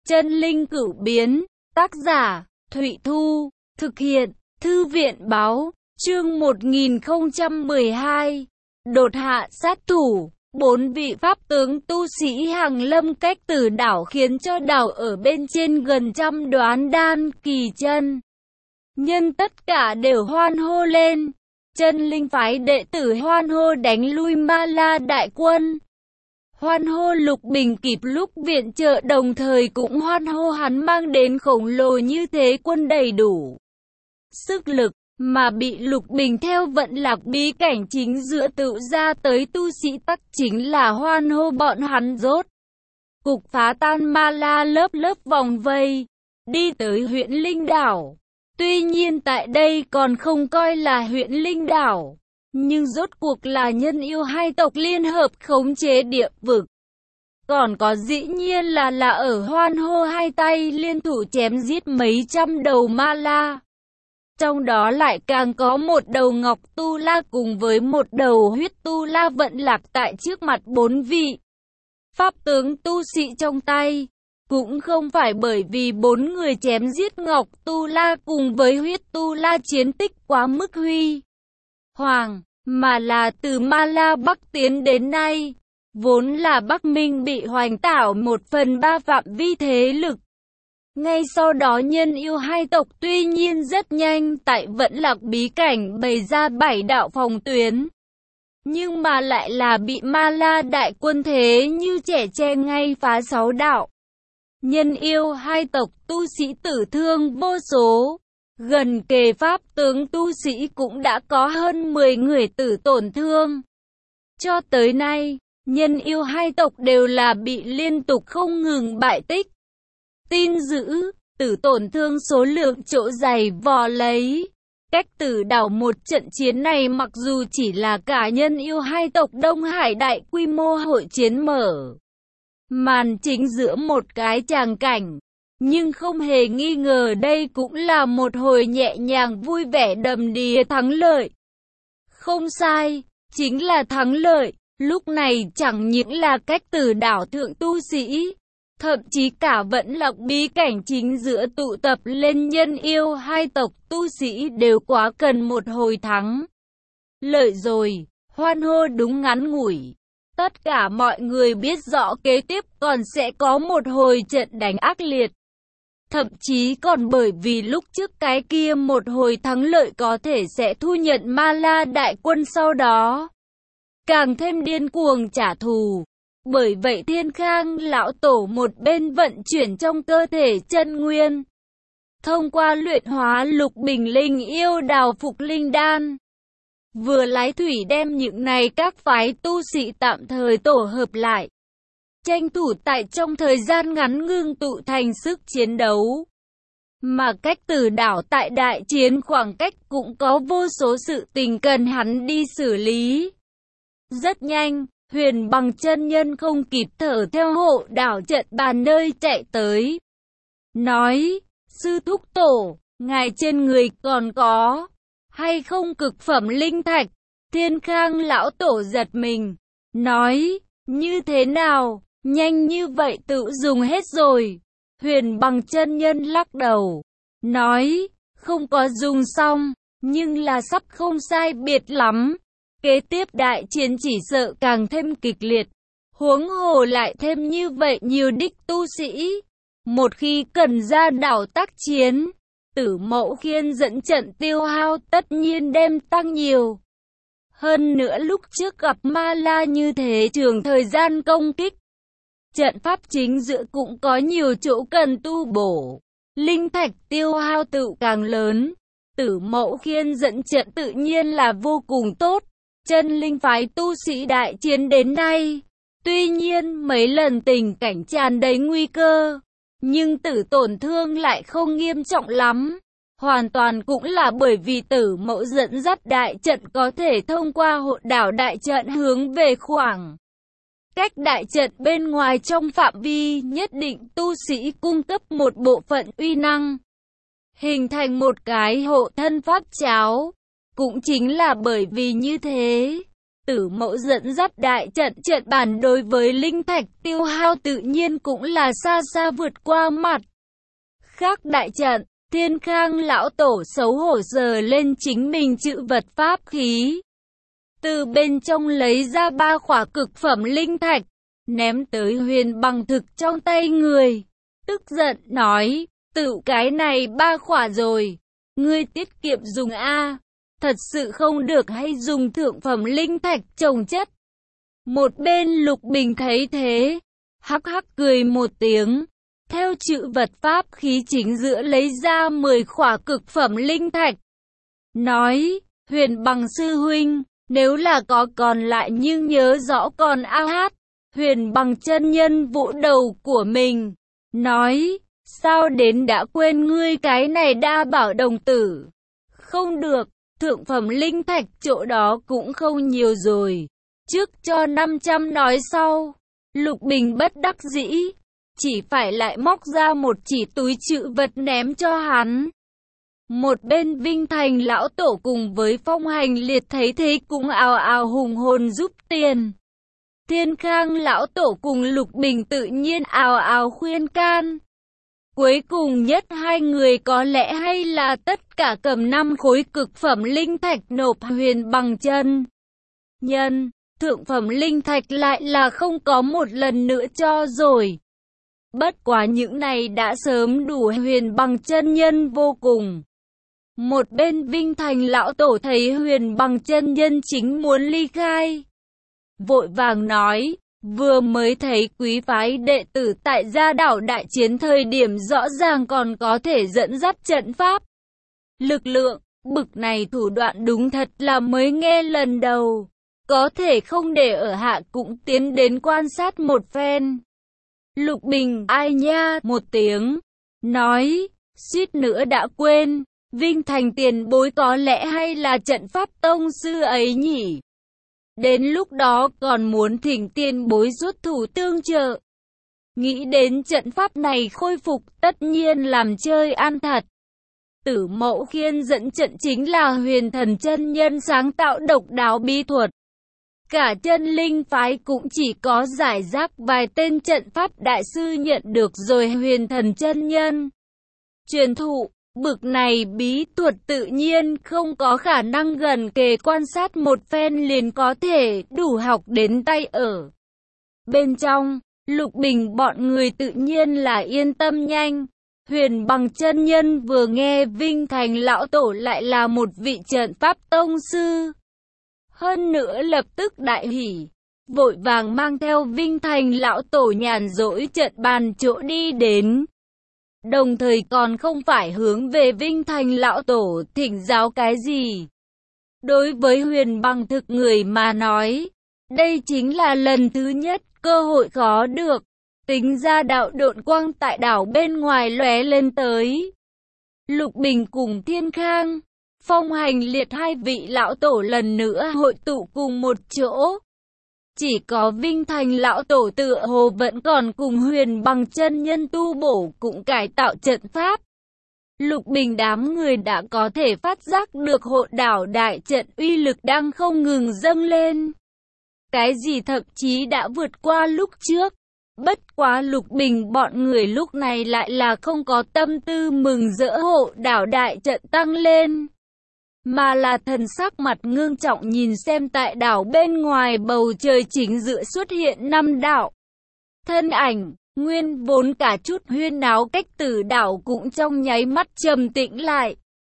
Chân linh cửu biến, tác giả, Thụy Thu, thực hiện, Thư viện báo, chương 1012, đột hạ sát thủ, 4 vị pháp tướng tu sĩ hàng lâm cách Tử đảo khiến cho đảo ở bên trên gần trăm đoán đan kỳ chân. Nhân tất cả đều hoan hô lên, chân linh phái đệ tử hoan hô đánh lui Ma La đại quân. Hoan hô Lục Bình kịp lúc viện trợ, đồng thời cũng hoan hô hắn mang đến khổng lồ như thế quân đầy đủ sức lực, mà bị Lục Bình theo vận lạc bí cảnh chính giữa tự ra tới tu sĩ tắc chính là hoan hô bọn hắn rốt cục phá tan Ma La lớp lớp vòng vây, đi tới huyện Linh Đảo. Tuy nhiên tại đây còn không coi là huyện Linh Đảo, nhưng rốt cuộc là nhân yêu hai tộc liên hợp khống chế địa vực. Còn có dĩ nhiên là ở hoan hô hai tay liên thủ chém giết mấy trăm đầu Ma La. Trong đó lại càng có một đầu Ngọc Tu La cùng với một đầu Huyết Tu La vận lạc tại trước mặt 4 vị pháp tướng tu sĩ trong tay. Cũng không phải bởi vì 4 người chém giết Ngọc Tu La cùng với Huyết Tu La chiến tích quá mức huy hoàng, mà là từ Ma La Bắc tiến đến nay, vốn là Bắc Minh bị hoành tảo 1/3 phạm vi thế lực. Ngay sau đó nhân yêu hai tộc tuy nhiên rất nhanh tại vận lạc bí cảnh bày ra 7 đạo phòng tuyến, nhưng mà lại là bị Ma La đại quân thế như trẻ tre ngay phá 6 đạo. Nhân yêu hai tộc tu sĩ tử thương vô số, gần kề pháp tướng tu sĩ cũng đã có hơn 10 người tử tổn thương. Cho tới nay, nhân yêu hai tộc đều là bị liên tục không ngừng bại tích. Tin dữ, tử tổn thương số lượng chỗ dày vò lấy. Cách Tử đảo một trận chiến này mặc dù chỉ là cả nhân yêu hai tộc Đông Hải đại quy mô hội chiến mở màn chính giữa một cái tràng cảnh, nhưng không hề nghi ngờ đây cũng là một hồi nhẹ nhàng vui vẻ đầm đìa thắng lợi. Không sai, chính là thắng lợi. Lúc này chẳng những là Cách Tử đảo thượng tu sĩ, thậm chí cả vận lạc bí cảnh chính giữa tụ tập lên nhân yêu hai tộc tu sĩ đều quá cần một hồi thắng lợi rồi, hoan hô đúng ngắn ngủi. Tất cả mọi người biết rõ kế tiếp còn sẽ có một hồi trận đánh ác liệt. Thậm chí còn bởi vì lúc trước cái kia một hồi thắng lợi có thể sẽ thu nhận Ma La đại quân sau đó càng thêm điên cuồng trả thù. Bởi vậy Thiên Khang lão tổ một bên vận chuyển trong cơ thể chân nguyên, thông qua luyện hóa Lục Bình linh yêu đào phục linh đan, vừa lái thủy đem những này các phái tu sĩ tạm thời tổ hợp lại, tranh thủ tại trong thời gian ngắn ngưng tụ thành sức chiến đấu. Mà Cách Tử đảo tại đại chiến khoảng cách cũng có vô số sự tình cần hắn đi xử lý. Rất nhanh, Huyền Bằng chân nhân không kịp thở theo hộ đảo trận bàn nơi chạy tới, nói: sư thúc tổ, ngài trên người còn có hay không cực phẩm linh thạch? Thiên Khang lão tổ giật mình, nói: như thế nào, nhanh như vậy tự dùng hết rồi? Huyền Bằng chân nhân lắc đầu, nói: không có dùng xong, nhưng là sắp không sai biệt lắm. Kế tiếp đại chiến chỉ sợ càng thêm kịch liệt, huống hồ lại thêm như vậy nhiều đích tu sĩ. Một khi cần ra đảo tác chiến, Tử Mẫu Khiên dẫn trận tiêu hao tất nhiên đem tăng nhiều. Hơn nữa lúc trước gặp Ma La như thế trường thời gian công kích, trận pháp chính giữa cũng có nhiều chỗ cần tu bổ, linh thạch tiêu hao tự càng lớn. Tử Mẫu Khiên dẫn trận tự nhiên là vô cùng tốt. Chân linh phái tu sĩ đại chiến đến nay, tuy nhiên mấy lần tình cảnh tràn đầy nguy cơ, nhưng tử tổn thương lại không nghiêm trọng lắm. Hoàn toàn cũng là bởi vì Tử Mẫu dẫn dắt đại trận có thể thông qua hộ đảo đại trận hướng về khoảng cách đại trận bên ngoài trong phạm vi nhất định, tu sĩ cung cấp một bộ phận uy năng, hình thành một cái hộ thân pháp cháo. Cũng chính là bởi vì như thế, Tử Mẫu dẫn dắt đại trận trận bàn đối với linh thạch tiêu hao tự nhiên cũng là xa xa vượt qua mặt khác đại trận. Thiên Khang lão tổ xấu hổ sờ lên chính mình chữ vật pháp khí. Từ bên trong lấy ra 3 khỏa cực phẩm linh thạch, ném tới Huyền Bằng Thực trong tay người. Tức giận nói, tự cái này 3 khỏa rồi, ngươi tiết kiệm dùng a, thật sự không được hay dùng thượng phẩm linh thạch trồng chất. Một bên Lục Bình thấy thế, hắc hắc cười một tiếng, theo chữ vật pháp khí chính giữa lấy ra 10 khỏa cực phẩm linh thạch. Nói, Huyền Bằng sư huynh, nếu là có còn lại nhưng nhớ rõ còn a hát. Huyền Bằng chân nhân vỗ đầu của mình, nói, sao đến đã quên ngươi cái này đa bảo đồng tử. Không được, thượng phẩm linh thạch chỗ đó cũng không nhiều rồi. Trước cho 500 nói sau. Lục Bình bất đắc dĩ, chỉ phải lại móc ra một chỉ túi trữ vật ném cho hắn. Một bên Vinh Thành lão tổ cùng với Phong Hành Liệt thấy thế cũng ào ào hùng hồn giúp tiền. Thiên Khang lão tổ cùng Lục Bình tự nhiên ào ào khuyên can. Cuối cùng nhất hai người có lẽ hay là tất cả cầm 5 khối cực phẩm linh thạch nộp Huyền Bằng chân nhân. Thượng phẩm linh thạch lại là không có một lần nữa cho rồi. Bất quá những này đã sớm đủ Huyền Bằng chân nhân vô cùng. Một bên Vinh Thành lão tổ thấy Huyền Bằng chân nhân chính muốn ly khai, vội vàng nói, vừa mới thấy quý phái đệ tử tại gia đảo đại chiến thời điểm rõ ràng còn có thể dẫn dắt trận pháp. Lực lượng, bực này thủ đoạn đúng thật là mới nghe lần đầu, có thể không để ở hạ cũng tiến đến quan sát một phen. Lục Bình ai nha một tiếng, nói, suýt nữa đã quên, Vinh Thành tiền bối có lẽ hay là trận pháp tông sư ấy nhỉ? Đến lúc đó còn muốn thỉnh tiền bối xuất thủ tương trợ. Nghĩ đến trận pháp này khôi phục tất nhiên làm chơi ăn thật. Tử Mẫu khiên dẫn trận chính là Huyền Thần chân nhân sáng tạo độc đáo bí thuật. Cả chân linh phái cũng chỉ có giải rác vài tên trận pháp đại sư nhận được rồi Huyền Thần chân nhân truyền thụ. Bực này bí thuật tự nhiên không có khả năng gần kề quan sát một phen liền có thể đủ học đến tay ở. Bên trong, Lục Bình bọn người tự nhiên là yên tâm nhanh. Huyền Bằng chân nhân vừa nghe Vinh Thành lão tổ lại là một vị trận pháp tông sư. Hơn nữa lập tức đại hỉ, vội vàng mang theo Vinh Thành lão tổ nhàn rỗi trận bàn chỗ đi đến. Đồng thời còn không phải hướng về Vinh Thành lão tổ thỉnh giáo cái gì. Đối với Huyền Bằng Thực người mà nói, đây chính là lần thứ nhất, cơ hội khó được. Tính ra đạo độn quang tại đảo bên ngoài lóe lên tới. Lục Bình cùng Thiên Khang, Phong Hành Liệt hai vị lão tổ lần nữa hội tụ cùng một chỗ. Chỉ có Vinh Thành lão tổ tựa hồ vẫn còn cùng Huyền Bằng chân nhân tu bổ cũng cải tạo trận pháp. Lục Bình đám người đã có thể phát giác được hộ đảo đại trận uy lực đang không ngừng dâng lên. Cái gì thậm chí đã vượt qua lúc trước. Bất quá Lục Bình bọn người lúc này lại là không có tâm tư mừng rỡ hộ đảo đại trận tăng lên, mà là thần sắc mặt ngưng trọng nhìn xem tại đảo bên ngoài bầu trời chính giữa xuất hiện 5 đạo thân ảnh. Nguyên vốn cả chút huyên náo cách Tử đảo cũng trong nháy mắt trầm tĩnh lại.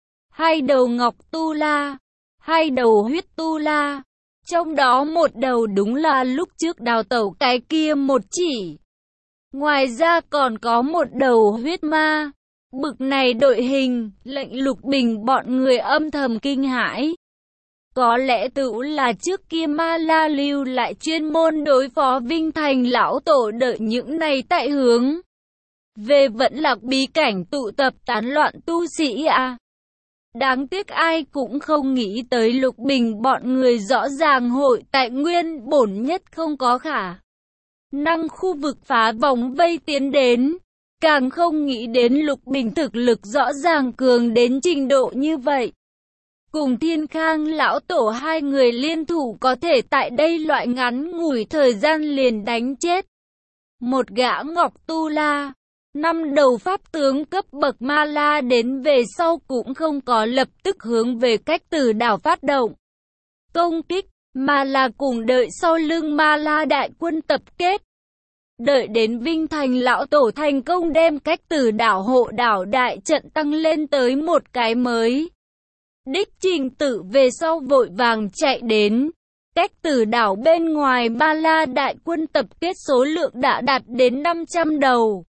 2 đầu ngọc tu la, 2 đầu huyết tu la, trong đó một đầu đúng là lúc trước đào tẩu cái kia một chỉ. Ngoài ra còn có một đầu huyết ma. Bực này đội hình, lệnh Lục Bình bọn người âm thầm kinh hãi. Có lẽ tự là trước kia Ma La lưu lại chuyên môn đối phó Vinh Thành lão tổ đợi những này tại hướng về vẫn lạc bí cảnh tụ tập tán loạn tu sĩ à. Đáng tiếc ai cũng không nghĩ tới Lục Bình bọn người rõ ràng hội tại nguyên bổn nhất không có khả năng khu vực phá vòng vây tiến đến. Càng không nghĩ đến Lục Bình thực lực rõ ràng cường đến trình độ như vậy. cùng Thiên Khang lão tổ hai người liên thủ có thể tại đây loại ngắn ngủi thời gian liền đánh chết một gã Ngọc Tu La. 5 đầu pháp tướng cấp bậc Ma La đến về sau cũng không có lập tức hướng về Cách Tử đảo phát động công kích, mà là cùng đợi sau lưng Ma La đại quân tập kết. Đợi đến Vinh Thành lão tổ thành công đem Cách Tử đảo hộ đảo đại trận tăng lên tới một cái mới đích trình tự về sau vội vàng chạy đến. Cách Tử đảo bên ngoài Ma La đại quân tập kết số lượng đã đạt đến 500 đầu.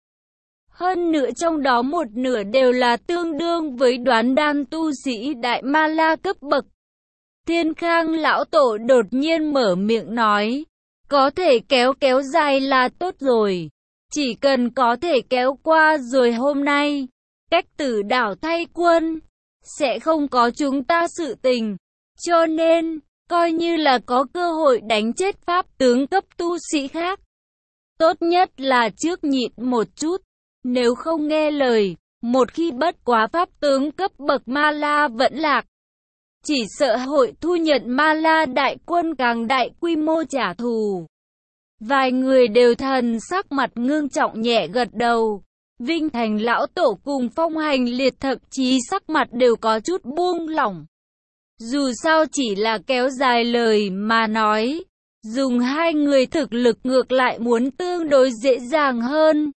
Hơn nữa trong đó một nửa đều là tương đương với đoán đan tu sĩ đại Ma La cấp bậc. Thiên Khang lão tổ đột nhiên mở miệng nói, có thể kéo dài là tốt rồi. Chỉ cần có thể kéo qua rồi hôm nay, Cách Tử đảo thay quân, sẽ không có chúng ta sự tình. Cho nên, coi như là có cơ hội đánh chết pháp tướng cấp tu sĩ khác. Tốt nhất là trước nhịn một chút, nếu không nghe lời, một khi bất quá pháp tướng cấp bậc Ma La vẫn lạc. Chỉ sợ hội thu nhận Ma La đại quân càng đại quy mô trả thù. Vài người đều thần sắc mặt ngưng trọng nhẹ gật đầu. Vinh Thành lão tổ cùng Phong Hành Liệt thậm chí sắc mặt đều có chút buông lỏng. Dù sao chỉ là kéo dài lời mà nói, dùng hai người thực lực ngược lại muốn tương đối dễ dàng hơn.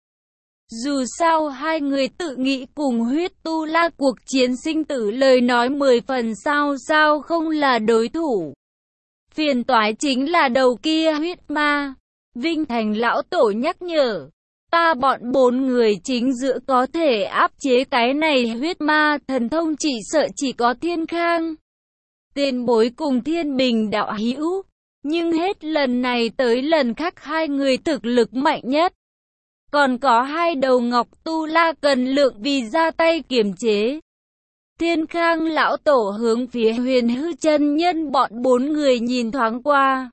Dù sao hai người tự nghĩ cùng Huyết Tu La cuộc chiến sinh tử lời nói 10 phần sao không là đối thủ. Phiền toái chính là đầu kia huyết ma. Vinh Thành lão tổ nhắc nhở, ta bọn 4 người chính giữa có thể áp chế cái này huyết ma, thần thông chỉ sợ chỉ có Thiên Khang tiền bối cùng Thiên Bình đạo hữu, nhưng hết lần này tới lần khác hai người thực lực mạnh nhất. Còn có 2 đầu Ngọc Tu La cần lượng vì ra tay kiềm chế. Thiên Khang lão tổ hướng phía Huyền Hư chân nhân bọn 4 người nhìn thoáng qua,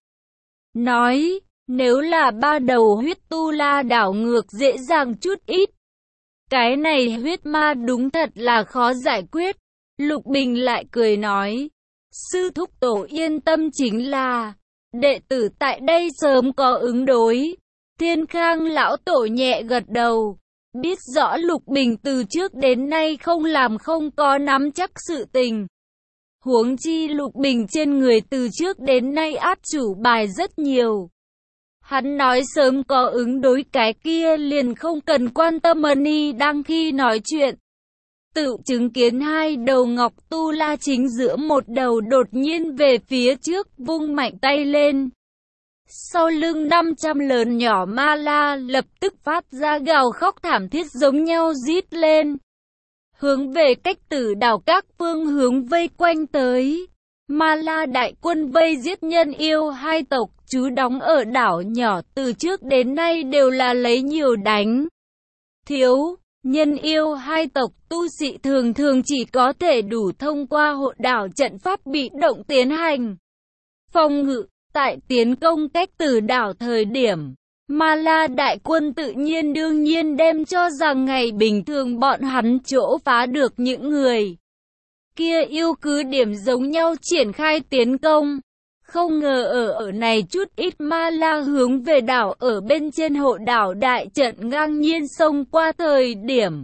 nói, nếu là 3 đầu huyết Tu La đảo ngược dễ dàng chút ít. Cái này huyết ma đúng thật là khó giải quyết. Lục Bình lại cười nói, sư thúc tổ yên tâm, chính là đệ tử tại đây sớm có ứng đối. Thiên Khang lão tổ nhẹ gật đầu, biết rõ Lục Bình từ trước đến nay không làm không có nắm chắc sự tình. Huống chi Lục Bình trên người từ trước đến nay át chủ bài rất nhiều. Hắn nói sớm có ứng đối cái kia liền không cần quan tâm Mani đang khi nói chuyện. Tự chứng kiến 2 đầu Ngọc Tu La chính giữa một đầu đột nhiên về phía trước vung mạnh tay lên. Sau lưng 500 lớn nhỏ Ma La lập tức phát ra gào khóc thảm thiết giống nhau rít lên. Hướng về Cách Tử đảo các phương hướng vây quanh tới. Ma La đại quân vây giết nhân yêu 2 tộc trú đóng ở đảo nhỏ từ trước đến nay đều là lấy nhiều đánh thiếu. Nhân yêu 2 tộc tu sĩ thường chỉ có thể đủ thông qua hộ đảo trận pháp bị động tiến hành phòng ngự. Tại tiến công Cách Tử đảo thời điểm, Ma La đại quân tự nhiên đương nhiên đem cho rằng ngày bình thường bọn hắn chỗ phá được những người kia yêu cứ điểm giống nhau triển khai tiến công. Không ngờ ở này chút ít Ma La hướng về đảo ở bên trên hộ đảo đại trận ngang nhiên xông qua thời điểm.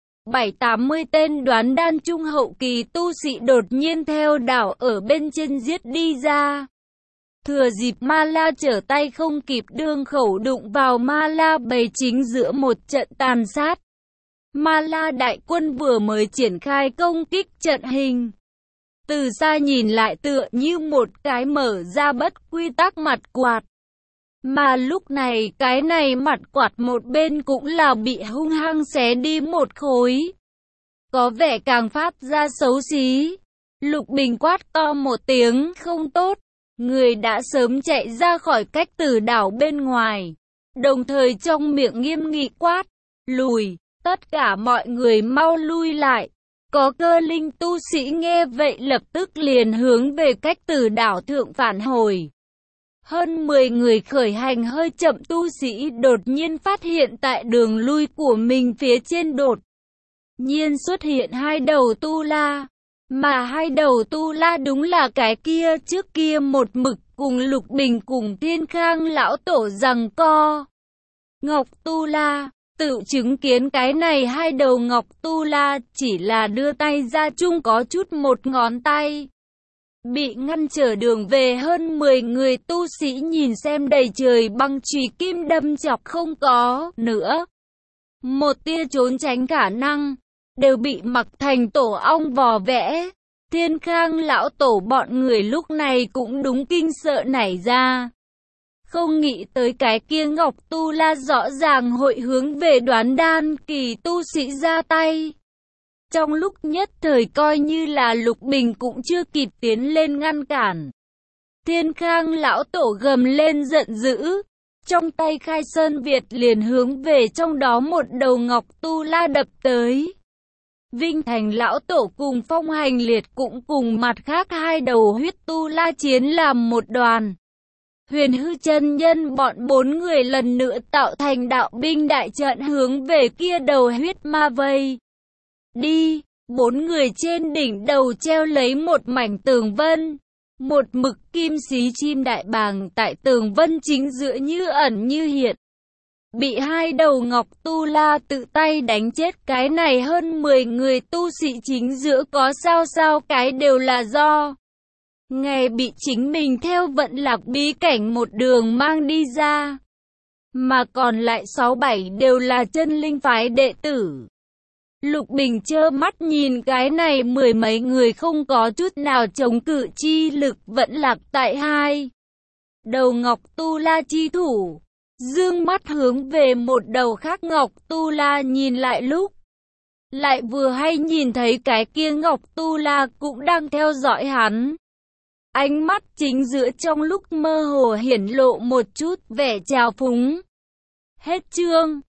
7-80 tên đoán đan trung hậu kỳ tu sĩ đột nhiên theo đảo ở bên trên giết đi ra. Thừa dịp Ma La trở tay không kịp đương khẩu đụng vào Ma La bầy chính giữa một trận tàn sát. Ma La đại quân vừa mới triển khai công kích trận hình. Từ xa nhìn lại tựa như một cái mở ra bất quy tắc mặt quạt. Mà lúc này cái này mặt quạt một bên cũng là bị hung hăng xé đi một khối. Có vẻ càng phát ra xấu xí. Lục Bình quát to một tiếng không tốt. Người đã sớm chạy ra khỏi Cách Tử đảo bên ngoài. Đồng thời trong miệng nghiêm nghị quát, lùi, tất cả mọi người mau lui lại. Có Cơ Linh tu sĩ nghe vậy lập tức liền hướng về Cách Tử đảo thượng phản hồi. Hơn 10 người khởi hành hơi chậm tu sĩ đột nhiên phát hiện tại đường lui của mình phía trên đột nhiên xuất hiện 2 đầu Tu La. Mà hai đầu tu la đúng là cái kia trước kia một mực cùng Lục Bình cùng Thiên Khang lão tổ giằng co. Ngọc tu la, tự chứng kiến cái này hai đầu Ngọc tu la chỉ là đưa tay ra chung có chút một ngón tay. Bị ngăn trở đường về hơn 10 người tu sĩ nhìn xem đầy trời băng chùy kim đâm chọc không có nữa. Một tia trốn tránh khả năng, đều bị mặc thành tổ ong vò vẽ. Thiên Khang lão tổ bọn người lúc này cũng đúng kinh sợ nảy ra. Không nghĩ tới cái kia Ngọc tu la rõ ràng hội hướng về Đoán Đan kỳ tu sĩ ra tay. Trong lúc nhất thời coi như là Lục Bình cũng chưa kịp tiến lên ngăn cản. Thiên Khang lão tổ gầm lên giận dữ, trong tay Khai Sơn Việt liền hướng về trong đó một đầu Ngọc tu la đập tới. Vinh Thành lão tổ cùng Phong Hành Liệt cũng cùng mặt khác hai đầu huyết tu la chiến làm một đoàn. Huyền Hư chân nhân bọn 4 người lần nữa tạo thành đạo binh đại trận hướng về kia đầu huyết ma vây. Đi, 4 người trên đỉnh đầu treo lấy một mảnh tường vân. Một mực kim xí chim đại bàng tại tường vân chính giữa như ẩn như hiện. Bị hai đầu Ngọc tu la tự tay đánh chết cái này hơn 10 người tu sĩ chính giữa có sao cái đều là do. Ngày bị chính mình theo vận lạc bí cảnh một đường mang đi ra. Mà còn lại 6-7 đều là chân linh phái đệ tử. Lục Bình trơ mắt nhìn cái này 10 mấy người không có chút nào chống cự chi lực vẫn lạc tại hai đầu Ngọc tu la chi thủ. Dương mắt hướng về một đầu khác Ngọc tu la nhìn lại lúc. Lại vừa hay nhìn thấy cái kia Ngọc tu la cũng đang theo dõi hắn. Ánh mắt chính giữa trong lúc mơ hồ hiển lộ một chút vẻ trào phúng. Hết chương.